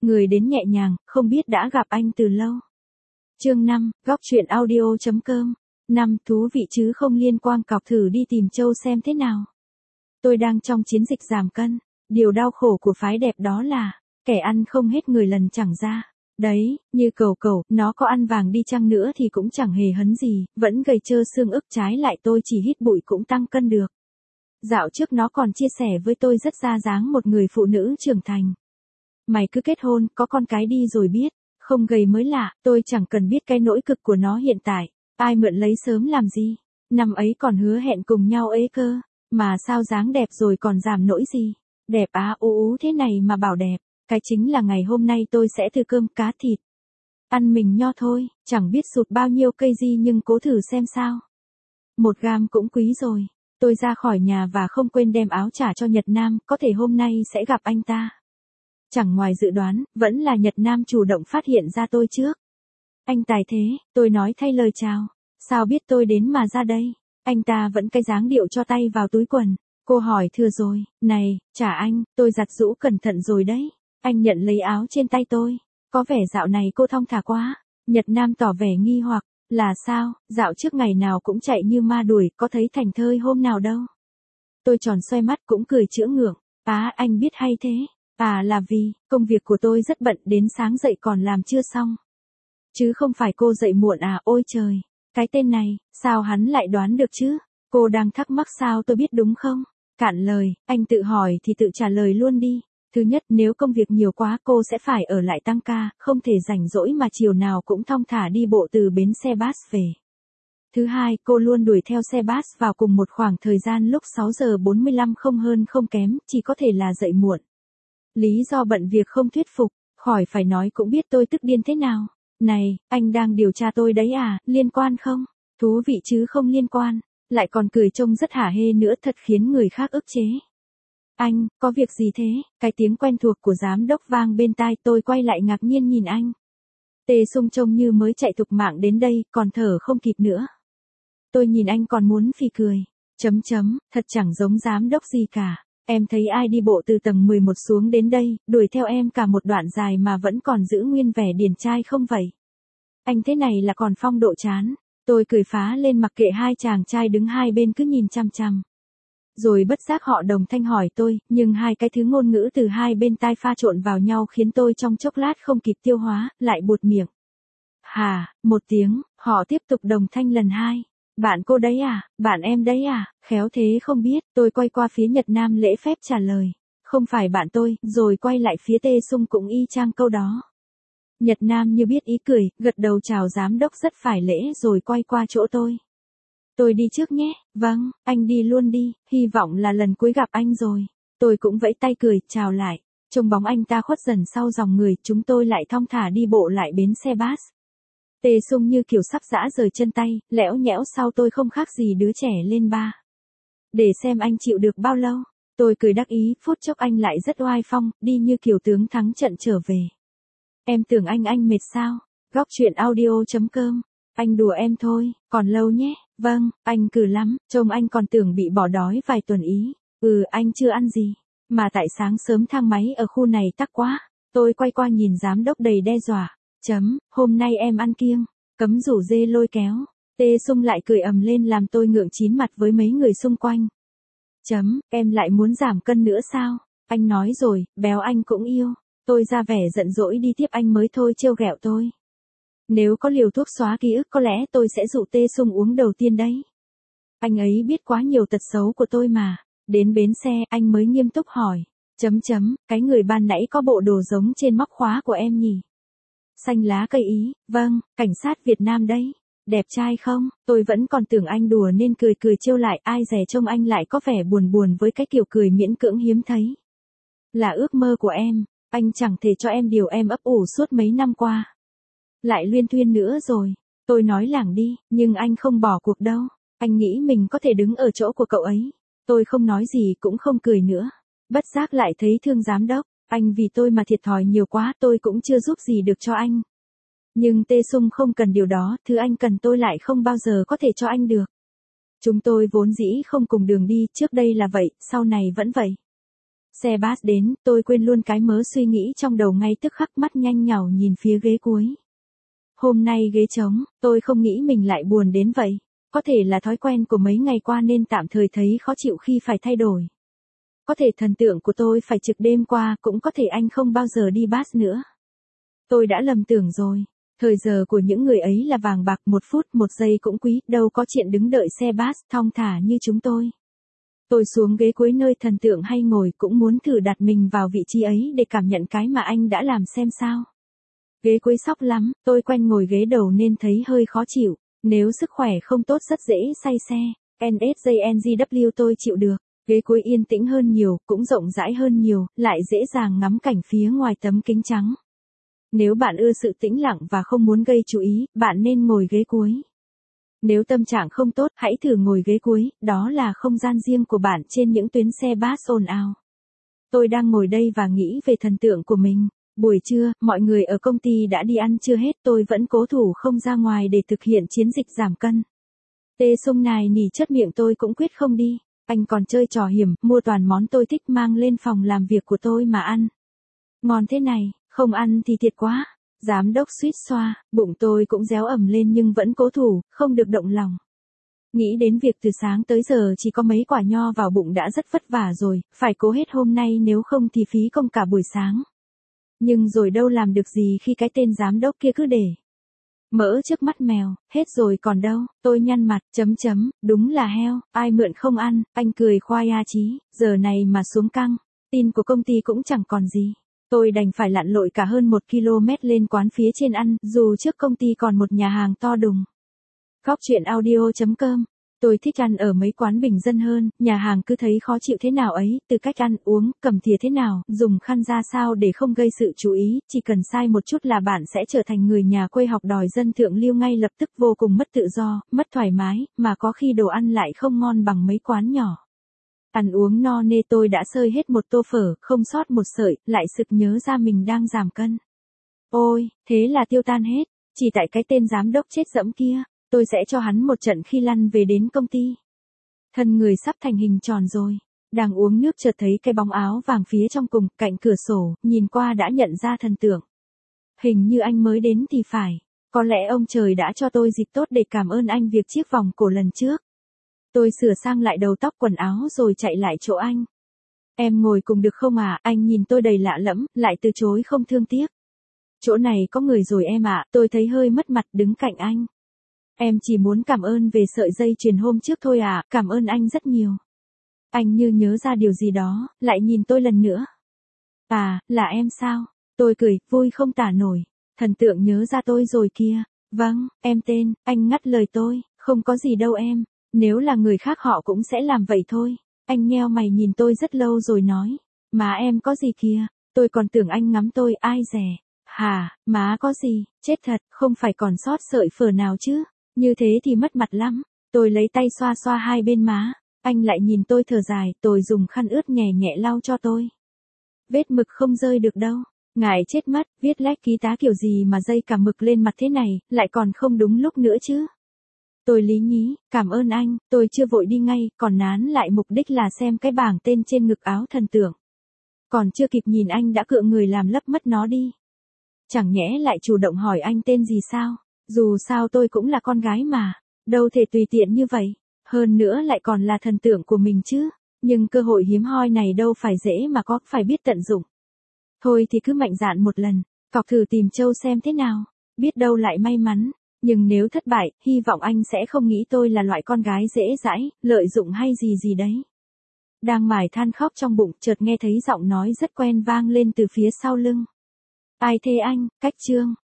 người đến nhẹ nhàng, không biết đã gặp anh từ lâu. Chương 5, góc chuyện audio.com. 5. Thú vị chứ không liên quan, cọc thử đi tìm Châu xem thế nào. Tôi đang trong chiến dịch giảm cân. Điều đau khổ của phái đẹp đó là, kẻ ăn không hết người lần chẳng ra. Đấy, như cẩu, nó có ăn vàng đi chăng nữa thì cũng chẳng hề hấn gì, vẫn gầy trơ xương ức, trái lại tôi chỉ hít bụi cũng tăng cân được. Dạo trước nó còn chia sẻ với tôi rất ra dáng một người phụ nữ trưởng thành. Mày cứ kết hôn, có con cái đi rồi biết, không gầy mới lạ, tôi chẳng cần biết cái nỗi cực của nó hiện tại, ai mượn lấy sớm làm gì, năm ấy còn hứa hẹn cùng nhau ấy cơ, mà sao dáng đẹp rồi còn giảm nỗi gì, đẹp á ú thế này mà bảo đẹp, cái chính là ngày hôm nay tôi sẽ thử cơm cá thịt. Ăn mình nho thôi, chẳng biết sụt bao nhiêu cây gì nhưng cố thử xem sao. 1 gam cũng quý rồi. Tôi ra khỏi nhà và không quên đem áo trả cho Nhật Nam, có thể hôm nay sẽ gặp anh ta. Chẳng ngoài dự đoán, vẫn là Nhật Nam chủ động phát hiện ra tôi trước. Anh tài thế, tôi nói thay lời chào. Sao biết tôi đến mà ra đây? Anh ta vẫn cái dáng điệu cho tay vào túi quần. Cô hỏi thừa rồi, này, trả anh, tôi giặt giũ cẩn thận rồi đấy. Anh nhận lấy áo trên tay tôi. Có vẻ dạo này cô thong thả quá. Nhật Nam tỏ vẻ nghi hoặc. Là sao, dạo trước ngày nào cũng chạy như ma đuổi, có thấy thành thơi hôm nào đâu. Tôi tròn xoay mắt cũng cười chữa ngượng. Anh biết hay thế. Là vì, công việc của tôi rất bận, đến sáng dậy còn làm chưa xong. Chứ không phải cô dậy muộn ôi trời. Cái tên này, sao hắn lại đoán được chứ? Cô đang thắc mắc sao tôi biết đúng không? Cạn lời, anh tự hỏi thì tự trả lời luôn đi. Thứ nhất, nếu công việc nhiều quá cô sẽ phải ở lại tăng ca, không thể rảnh rỗi mà chiều nào cũng thong thả đi bộ từ bến xe bus về. Thứ hai, cô luôn đuổi theo xe bus vào cùng một khoảng thời gian lúc 6 giờ 45 không hơn không kém, chỉ có thể là dậy muộn. Lý do bận việc không thuyết phục, khỏi phải nói cũng biết tôi tức điên thế nào. Này, anh đang điều tra tôi đấy liên quan không? Thú vị chứ không liên quan, lại còn cười trông rất hả hê nữa, thật khiến người khác ức chế. Anh, có việc gì thế? Cái tiếng quen thuộc của giám đốc vang bên tai, tôi quay lại ngạc nhiên nhìn anh. Tê Sung trông như mới chạy thục mạng đến đây, còn thở không kịp nữa. Tôi nhìn anh còn muốn phì cười. Thật chẳng giống giám đốc gì cả. Em thấy ai đi bộ từ tầng 11 xuống đến đây, đuổi theo em cả một đoạn dài mà vẫn còn giữ nguyên vẻ điển trai không vậy? Anh thế này là còn phong độ chán. Tôi cười phá lên mặc kệ hai chàng trai đứng hai bên cứ nhìn chăm chăm. Rồi bất giác họ đồng thanh hỏi tôi, nhưng hai cái thứ ngôn ngữ từ hai bên tai pha trộn vào nhau khiến tôi trong chốc lát không kịp tiêu hóa, lại buột miệng. Một tiếng, họ tiếp tục đồng thanh lần hai. Bạn cô đấy bạn em đấy khéo thế không biết, tôi quay qua phía Nhật Nam lễ phép trả lời. Không phải bạn tôi, rồi quay lại phía Tê Sung cũng y chang câu đó. Nhật Nam như biết ý cười, gật đầu chào giám đốc rất phải lễ rồi quay qua chỗ tôi. Tôi đi trước nhé, vâng, anh đi luôn đi, hy vọng là lần cuối gặp anh rồi. Tôi cũng vẫy tay cười, chào lại. Trông bóng anh ta khuất dần sau dòng người, chúng tôi lại thong thả đi bộ lại bến xe bus. Tê Sung như kiểu sắp giã rời chân tay, lẽo nhẽo sau tôi không khác gì đứa trẻ lên ba. Để xem anh chịu được bao lâu. Tôi cười đắc ý, phút chốc anh lại rất oai phong, đi như kiểu tướng thắng trận trở về. Em tưởng anh mệt sao? Góc chuyện audio.com. Anh đùa em thôi, còn lâu nhé. Vâng, anh cừ lắm, trông anh còn tưởng bị bỏ đói vài tuần ý. Anh chưa ăn gì. Mà tại sáng sớm thang máy ở khu này tắc quá. Tôi quay qua nhìn giám đốc đầy đe dọa. Hôm nay em ăn kiêng. Cấm rủ dê lôi kéo. Tê Sung lại cười ầm lên làm tôi ngượng chín mặt với mấy người xung quanh. Em lại muốn giảm cân nữa sao? Anh nói rồi, béo anh cũng yêu. Tôi ra vẻ giận dỗi đi tiếp anh mới thôi trêu ghẹo tôi. Nếu có liều thuốc xóa ký ức có lẽ tôi sẽ dụ Tê Sung uống đầu tiên đấy. Anh ấy biết quá nhiều tật xấu của tôi mà. Đến bến xe anh mới nghiêm túc hỏi. Cái người ban nãy có bộ đồ giống trên móc khóa của em nhỉ? Xanh lá cây ý, vâng, cảnh sát Việt Nam đấy. Đẹp trai không? Tôi vẫn còn tưởng anh đùa nên cười trêu lại, ai dè trông anh lại có vẻ buồn buồn với cái kiểu cười miễn cưỡng hiếm thấy. Là ước mơ của em, anh chẳng thể cho em điều em ấp ủ suốt mấy năm qua. Lại luyên thuyên nữa rồi. Tôi nói lảng đi, nhưng anh không bỏ cuộc đâu. Anh nghĩ mình có thể đứng ở chỗ của cậu ấy. Tôi không nói gì cũng không cười nữa. Bất giác lại thấy thương giám đốc. Anh vì tôi mà thiệt thòi nhiều quá, tôi cũng chưa giúp gì được cho anh. Nhưng Tê Sung không cần điều đó, thứ anh cần tôi lại không bao giờ có thể cho anh được. Chúng tôi vốn dĩ không cùng đường đi, trước đây là vậy, sau này vẫn vậy. Xe bus đến, tôi quên luôn cái mớ suy nghĩ trong đầu ngay tức khắc, mắt nhanh nhảu nhìn phía ghế cuối. Hôm nay ghế trống, tôi không nghĩ mình lại buồn đến vậy. Có thể là thói quen của mấy ngày qua nên tạm thời thấy khó chịu khi phải thay đổi. Có thể thần tượng của tôi phải trực đêm qua, cũng có thể anh không bao giờ đi bus nữa. Tôi đã lầm tưởng rồi. Thời giờ của những người ấy là vàng bạc, 1 phút 1 giây cũng quý, đâu có chuyện đứng đợi xe bus thong thả như chúng tôi. Tôi xuống ghế cuối nơi thần tượng hay ngồi, cũng muốn thử đặt mình vào vị trí ấy để cảm nhận cái mà anh đã làm xem sao. Ghế cuối sóc lắm, tôi quen ngồi ghế đầu nên thấy hơi khó chịu. Nếu sức khỏe không tốt rất dễ say xe. NSJNGW tôi chịu được. Ghế cuối yên tĩnh hơn nhiều, cũng rộng rãi hơn nhiều, lại dễ dàng ngắm cảnh phía ngoài tấm kính trắng. Nếu bạn ưa sự tĩnh lặng và không muốn gây chú ý, bạn nên ngồi ghế cuối. Nếu tâm trạng không tốt, hãy thử ngồi ghế cuối, đó là không gian riêng của bạn trên những tuyến xe bus ồn ào. Tôi đang ngồi đây và nghĩ về thần tượng của mình. Buổi trưa, mọi người ở công ty đã đi ăn trưa hết, tôi vẫn cố thủ không ra ngoài để thực hiện chiến dịch giảm cân. Tê Sung nài nỉ chớt miệng tôi cũng quyết không đi. Anh còn chơi trò hiểm, mua toàn món tôi thích mang lên phòng làm việc của tôi mà ăn. Ngon thế này, không ăn thì thiệt quá. Giám đốc suýt xoa, bụng tôi cũng réo ẩm lên nhưng vẫn cố thủ, không được động lòng. Nghĩ đến việc từ sáng tới giờ chỉ có mấy quả nho vào bụng đã rất vất vả rồi, phải cố hết hôm nay nếu không thì phí công cả buổi sáng. Nhưng rồi đâu làm được gì khi cái tên giám đốc kia cứ để mỡ trước mắt mèo, hết rồi còn đâu, tôi nhăn mặt, đúng là heo, ai mượn không ăn, anh cười khoai chí, giờ này mà xuống căng, tin của công ty cũng chẳng còn gì. Tôi đành phải lặn lội cả hơn 1 km lên quán phía trên ăn, dù trước công ty còn một nhà hàng to đùng. Góc chuyện audio.com. Tôi thích ăn ở mấy quán bình dân hơn, nhà hàng cứ thấy khó chịu thế nào ấy, từ cách ăn, uống, cầm thìa thế nào, dùng khăn ra sao để không gây sự chú ý, chỉ cần sai một chút là bạn sẽ trở thành người nhà quê học đòi dân thượng lưu ngay lập tức, vô cùng mất tự do, mất thoải mái, mà có khi đồ ăn lại không ngon bằng mấy quán nhỏ. Ăn uống no nê tôi đã xơi hết một tô phở, không sót một sợi, lại sực nhớ ra mình đang giảm cân. Ôi, thế là tiêu tan hết, chỉ tại cái tên giám đốc chết dẫm kia. Tôi sẽ cho hắn một trận khi lăn về đến công ty. Thân người sắp thành hình tròn rồi. Đang uống nước chợt thấy cái bóng áo vàng phía trong cùng, cạnh cửa sổ, nhìn qua đã nhận ra thần tượng. Hình như anh mới đến thì phải. Có lẽ ông trời đã cho tôi dịp tốt để cảm ơn anh việc chiếc vòng cổ lần trước. Tôi sửa sang lại đầu tóc quần áo rồi chạy lại chỗ anh. Em ngồi cùng được không à? Anh nhìn tôi đầy lạ lẫm, lại từ chối không thương tiếc. Chỗ này có người rồi em ạ, tôi thấy hơi mất mặt đứng cạnh anh. Em chỉ muốn cảm ơn về sợi dây chuyền hôm trước thôi à, cảm ơn anh rất nhiều. Anh như nhớ ra điều gì đó, lại nhìn tôi lần nữa. À, là em sao? Tôi cười, vui không tả nổi. Thần tượng nhớ ra tôi rồi kìa. Vâng, em tên, anh ngắt lời tôi, không có gì đâu em. Nếu là người khác họ cũng sẽ làm vậy thôi. Anh nheo mày nhìn tôi rất lâu rồi nói. Má em có gì kìa, tôi còn tưởng anh ngắm tôi, ai dè. Hả, má có gì, chết thật, không phải còn sót sợi phở nào chứ. Như thế thì mất mặt lắm. Tôi lấy tay xoa xoa hai bên má. Anh lại nhìn tôi thở dài, tôi dùng khăn ướt nhẹ nhẹ lau cho tôi. Vết mực không rơi được đâu. Ngài chết mất, viết lách ký tá kiểu gì mà dây cả mực lên mặt thế này, lại còn không đúng lúc nữa chứ. Tôi lý nhí, cảm ơn anh, tôi chưa vội đi ngay, còn nán lại mục đích là xem cái bảng tên trên ngực áo thần tượng. Còn chưa kịp nhìn anh đã cựa người làm lấp mất nó đi. Chẳng nhẽ lại chủ động hỏi anh tên gì sao? Dù sao tôi cũng là con gái mà, đâu thể tùy tiện như vậy, hơn nữa lại còn là thần tượng của mình chứ, nhưng cơ hội hiếm hoi này đâu phải dễ mà có, phải biết tận dụng. Thôi thì cứ mạnh dạn một lần, cọc thử tìm Châu xem thế nào, biết đâu lại may mắn, nhưng nếu thất bại, hy vọng anh sẽ không nghĩ tôi là loại con gái dễ dãi, lợi dụng hay gì gì đấy. Đang mải than khóc trong bụng, chợt nghe thấy giọng nói rất quen vang lên từ phía sau lưng. Ai thế anh, Cách Trương?